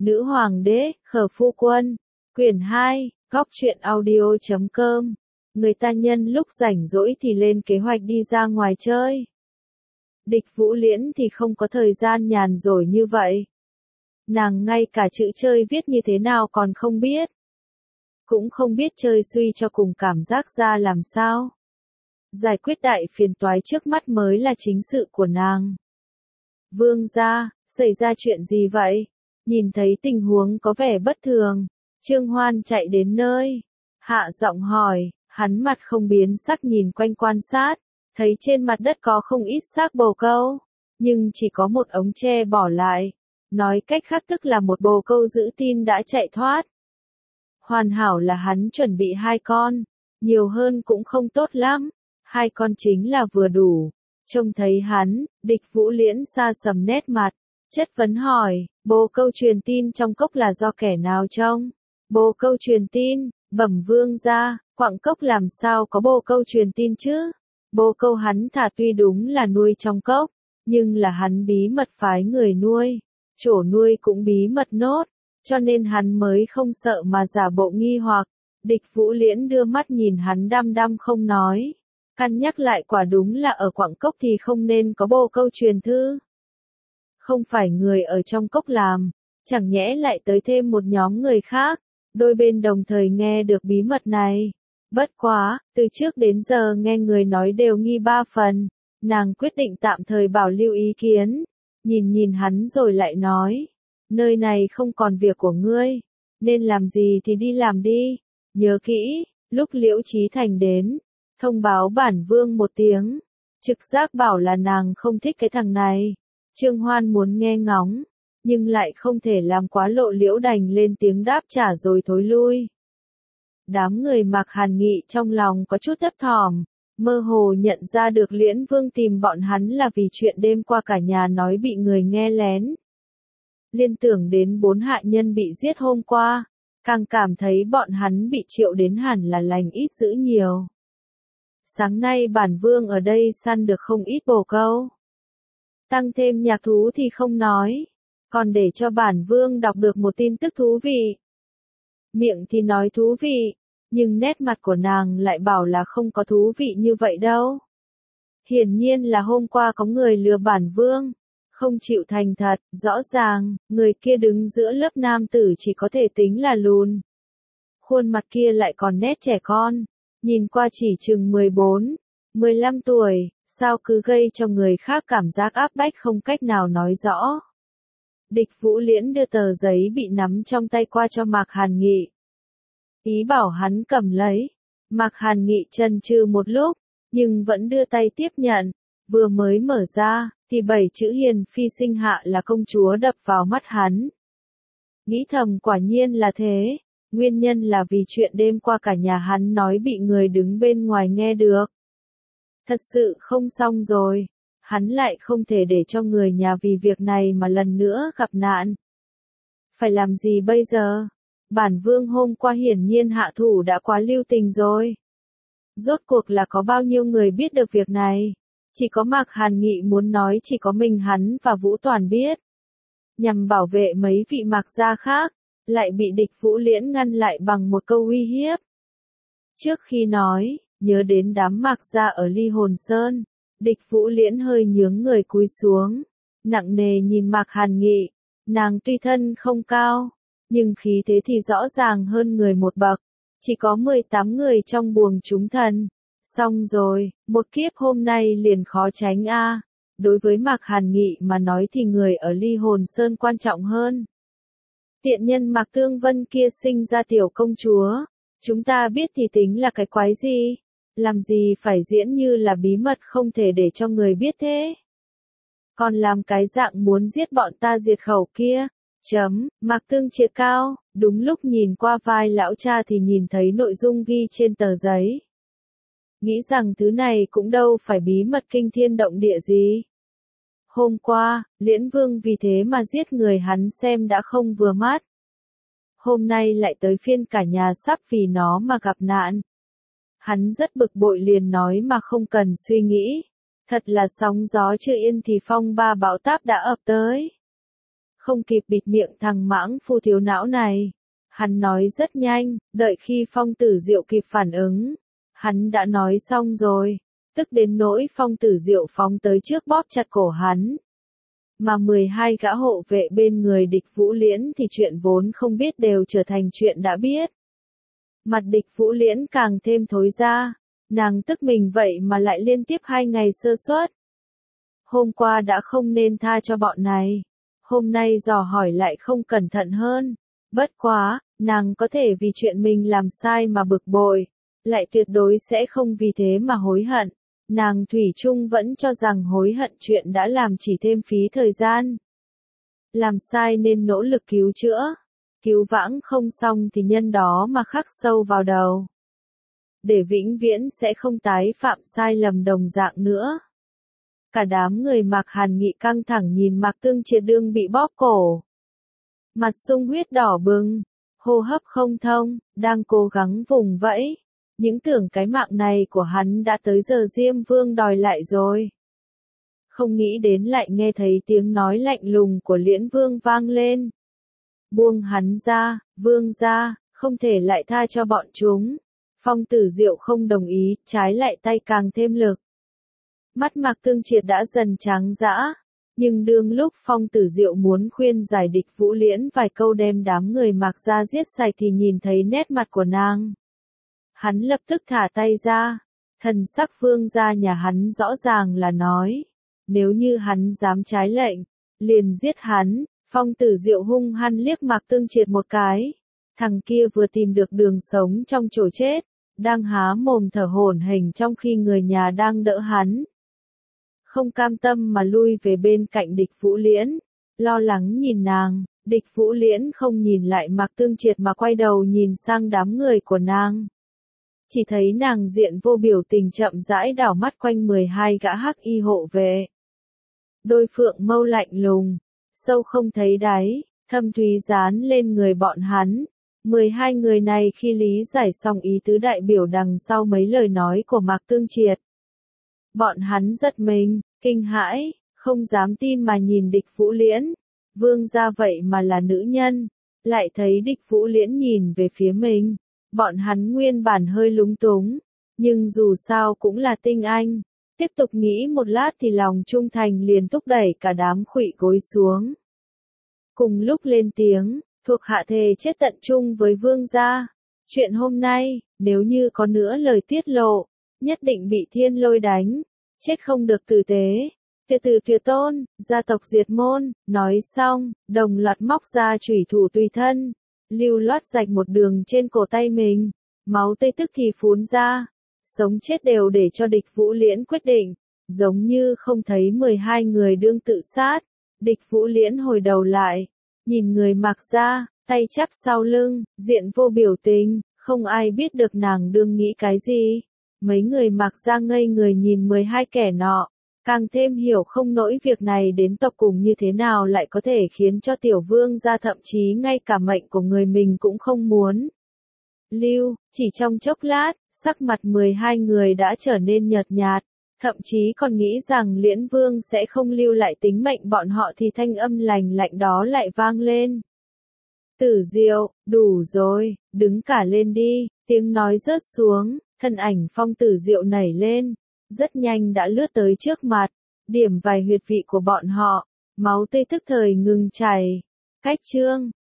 Nữ hoàng đế, khở phu quân. Quyển 2, góc truyện audio.com. Người ta nhân lúc rảnh rỗi thì lên kế hoạch đi ra ngoài chơi. Địch Vũ Liễn thì không có thời gian nhàn rỗi như vậy. Nàng ngay cả chữ chơi viết như thế nào còn không biết. Cũng không biết chơi suy cho cùng cảm giác ra làm sao. Giải quyết đại phiền toái trước mắt mới là chính sự của nàng. Vương gia, xảy ra chuyện gì vậy? Nhìn thấy tình huống có vẻ bất thường, Trương Hoan chạy đến nơi, hạ giọng hỏi, hắn mặt không biến sắc nhìn quanh quan sát, thấy trên mặt đất có không ít xác bồ câu, nhưng chỉ có một ống tre bỏ lại, nói cách khác tức là một bồ câu giữ tin đã chạy thoát. Hoàn hảo là hắn chuẩn bị 2 con, nhiều hơn cũng không tốt lắm, 2 con chính là vừa đủ. Trông thấy hắn, Địch Vũ Liễn xa sầm nét mặt, chất vấn hỏi, bồ câu truyền tin trong cốc là do kẻ nào trông? Bồ câu truyền tin, bẩm vương gia, quặng cốc làm sao có bồ câu truyền tin chứ? Bồ câu hắn thả tuy đúng là nuôi trong cốc, nhưng là hắn bí mật phái người nuôi, chỗ nuôi cũng bí mật nốt, cho nên hắn mới không sợ mà giả bộ nghi hoặc. Địch Vũ Liễn đưa mắt nhìn hắn đăm đăm không nói. Căn nhắc lại quả đúng là ở quặng cốc thì không nên có bồ câu truyền thư. Không phải người ở trong cốc làm, chẳng nhẽ lại tới thêm một nhóm người khác, đôi bên đồng thời nghe được bí mật này. Bất quá, từ trước đến giờ nghe người nói đều nghi 3 phần, nàng quyết định tạm thời bảo lưu ý kiến, nhìn hắn rồi lại nói, nơi này không còn việc của ngươi, nên làm gì thì đi làm đi, nhớ kỹ, lúc Liễu Chí Thành đến, thông báo bản vương một tiếng, trực giác bảo là nàng không thích cái thằng này. Trương Hoan muốn nghe ngóng, nhưng lại không thể làm quá lộ liễu đành lên tiếng đáp trả rồi thối lui. Đám người Mạc Hàn Nghị trong lòng có chút thấp thỏm, mơ hồ nhận ra được Liễn Vương tìm bọn hắn là vì chuyện đêm qua cả nhà nói bị người nghe lén. Liên tưởng đến 4 hạ nhân bị giết hôm qua, càng cảm thấy bọn hắn bị triệu đến hẳn là lành ít dữ nhiều. Sáng nay bản vương ở đây săn được không ít bồ câu. Tăng thêm nhạc thú thì không nói, còn để cho bản vương đọc được một tin tức thú vị. Miệng thì nói thú vị, nhưng nét mặt của nàng lại bảo là không có thú vị như vậy đâu. Hiển nhiên là hôm qua có người lừa bản vương, không chịu thành thật, rõ ràng, người kia đứng giữa lớp nam tử chỉ có thể tính là lùn. Khuôn mặt kia lại còn nét trẻ con, nhìn qua chỉ chừng 14, 15 tuổi. Sao cứ gây cho người khác cảm giác áp bách không cách nào nói rõ. Địch Vũ Liễn đưa tờ giấy bị nắm trong tay qua cho Mạc Hàn Nghị. Ý bảo hắn cầm lấy. Mạc Hàn Nghị chần chừ một lúc, nhưng vẫn đưa tay tiếp nhận. Vừa mới mở ra, thì 7 chữ hiền phi sinh hạ là công chúa đập vào mắt hắn. Nghĩ thầm quả nhiên là thế. Nguyên nhân là vì chuyện đêm qua cả nhà hắn nói bị người đứng bên ngoài nghe được. Thật sự không xong rồi, hắn lại không thể để cho người nhà vì việc này mà lần nữa gặp nạn. Phải làm gì bây giờ? Bản vương hôm qua hiển nhiên hạ thủ đã quá lưu tình rồi. Rốt cuộc là có bao nhiêu người biết được việc này? Chỉ có Mạc Hàn Nghị muốn nói chỉ có mình hắn và Vũ Toàn biết. Nhằm bảo vệ mấy vị Mạc gia khác, lại bị Địch Vũ Liễn ngăn lại bằng một câu uy hiếp. Trước khi nói, nhớ đến đám Mạc gia ở Ly Hồn Sơn, Địch Vũ Liễn hơi nhướng người cúi xuống, nặng nề nhìn Mạc Hàn Nghị, nàng tuy thân không cao, nhưng khí thế thì rõ ràng hơn người một bậc, chỉ có 18 người trong buồng chúng thần. Xong rồi, một kiếp hôm nay liền khó tránh a. Đối với Mạc Hàn Nghị mà nói thì người ở Ly Hồn Sơn quan trọng hơn. Tiện nhân Mạc Tương Vân kia sinh ra tiểu công chúa, chúng ta biết thì tính là cái quái gì? Làm gì phải diễn như là bí mật không thể để cho người biết thế? Còn làm cái dạng muốn giết bọn ta diệt khẩu kia. Mạc Tương triệt cao, đúng lúc nhìn qua vai lão cha thì nhìn thấy nội dung ghi trên tờ giấy. Nghĩ rằng thứ này cũng đâu phải bí mật kinh thiên động địa gì. Hôm qua, Liễn Vương vì thế mà giết người hắn xem đã không vừa mắt. Hôm nay lại tới phiên cả nhà sắp vì nó mà gặp nạn. Hắn rất bực bội liền nói mà không cần suy nghĩ. Thật là sóng gió chưa yên thì phong ba bão táp đã ập tới. không kịp bịt miệng thằng mãng phu thiếu não này. Hắn nói rất nhanh, đợi khi Phong Tử Diệu kịp phản ứng. Hắn đã nói xong rồi, tức đến nỗi Phong Tử Diệu phóng tới trước bóp chặt cổ hắn. Mà 12 gã hộ vệ bên người địch Vũ Liễn thì chuyện vốn không biết đều trở thành chuyện đã biết. Mặt địch Vũ Liễn càng thêm thối ra, nàng tức mình vậy mà lại liên tiếp 2 ngày sơ suất. Hôm qua đã không nên tha cho bọn này, hôm nay dò hỏi lại không cẩn thận hơn. Bất quá, nàng có thể vì chuyện mình làm sai mà bực bội, lại tuyệt đối sẽ không vì thế mà hối hận. Nàng thủy chung vẫn cho rằng hối hận chuyện đã làm chỉ thêm phí thời gian. Làm sai nên nỗ lực cứu chữa, cứu vãng không xong thì nhân đó mà khắc sâu vào đầu. Để vĩnh viễn sẽ không tái phạm sai lầm đồng dạng nữa. Cả đám người Mạc Hàn Nghị căng thẳng nhìn Mạc Tương Triệt đương bị bóp cổ. Mặt sung huyết đỏ bừng, hô hấp không thông, đang cố gắng vùng vẫy. Những tưởng cái mạng này của hắn đã tới giờ Diêm Vương đòi lại rồi. Không nghĩ đến lại nghe thấy tiếng nói lạnh lùng của Liễn Vương vang lên. Buông hắn ra, Vương ra, không thể lại tha cho bọn chúng. Phong Tử Diệu không đồng ý, trái lại tay càng thêm lực. Mắt Mạc Tương Triệt đã dần trắng dã, nhưng đương lúc Phong Tử Diệu muốn khuyên giải địch Vũ Liễn vài câu đem đám người Mạc ra giết sạch thì nhìn thấy nét mặt của nàng. Hắn lập tức thả tay ra, thần sắc Vương gia nhà hắn rõ ràng là nói, nếu như hắn dám trái lệnh, liền giết hắn. Phong Tử Diệu hung hăng liếc Mạc Tương Triệt một cái, thằng kia vừa tìm được đường sống trong chỗ chết, đang há mồm thở hổn hển trong khi người nhà đang đỡ hắn. Không cam tâm mà lui về bên cạnh địch Vũ Liễn, lo lắng nhìn nàng, địch Vũ Liễn không nhìn lại Mạc Tương Triệt mà quay đầu nhìn sang đám người của nàng. Chỉ thấy nàng diện vô biểu tình chậm rãi đảo mắt quanh 12 gã hắc y hộ vệ. Đôi phượng mâu lạnh lùng, sâu không thấy đáy, thâm thúy dán lên người bọn hắn. 12 người này khi lý giải xong ý tứ đại biểu đằng sau mấy lời nói của Mạc Tương Triệt. Bọn hắn giật mình, kinh hãi, không dám tin mà nhìn địch Vũ Liễn. Vương gia vậy mà là nữ nhân, lại thấy địch Vũ Liễn nhìn về phía mình. Bọn hắn nguyên bản hơi lúng túng, nhưng dù sao cũng là tinh anh. Tiếp tục nghĩ một lát thì lòng trung thành liền thúc đẩy cả đám khuỵu gối xuống. Cùng lúc lên tiếng, thuộc hạ thề chết tận chung với vương gia. Chuyện hôm nay, nếu như có nữa lời tiết lộ, nhất định bị thiên lôi đánh, chết không được tử tế. Tuyệt tử tuyệt tôn, gia tộc diệt môn. Nói xong, đồng loạt móc ra chủy thủ tùy thân, lưu loát rạch một đường trên cổ tay mình. Máu tươi tức thì phún ra, sống chết đều để cho địch Vũ Liễn quyết định, giống như không thấy 12 người đương tự sát. Địch Vũ Liễn hồi đầu lại, nhìn người Mạc ra, tay chắp sau lưng, diện vô biểu tình, không ai biết được nàng đương nghĩ cái gì. Mấy người Mạc ra ngây người nhìn 12 kẻ nọ, càng thêm hiểu không nổi việc này đến tột cùng như thế nào lại có thể khiến cho tiểu vương gia thậm chí ngay cả mệnh của người mình cũng không muốn lưu. Chỉ trong chốc lát, sắc mặt 12 người đã trở nên nhợt nhạt, thậm chí còn nghĩ rằng Liễn Vương sẽ không lưu lại tính mệnh bọn họ thì thanh âm lành lạnh đó lại vang lên. Tử Diệu, đủ rồi, đứng cả lên đi. Tiếng nói rớt xuống, thân ảnh Phong Tử Diệu nảy lên, rất nhanh đã lướt tới trước mặt, điểm vài huyệt vị của bọn họ, máu tươi tức thời ngừng chảy. Cách chương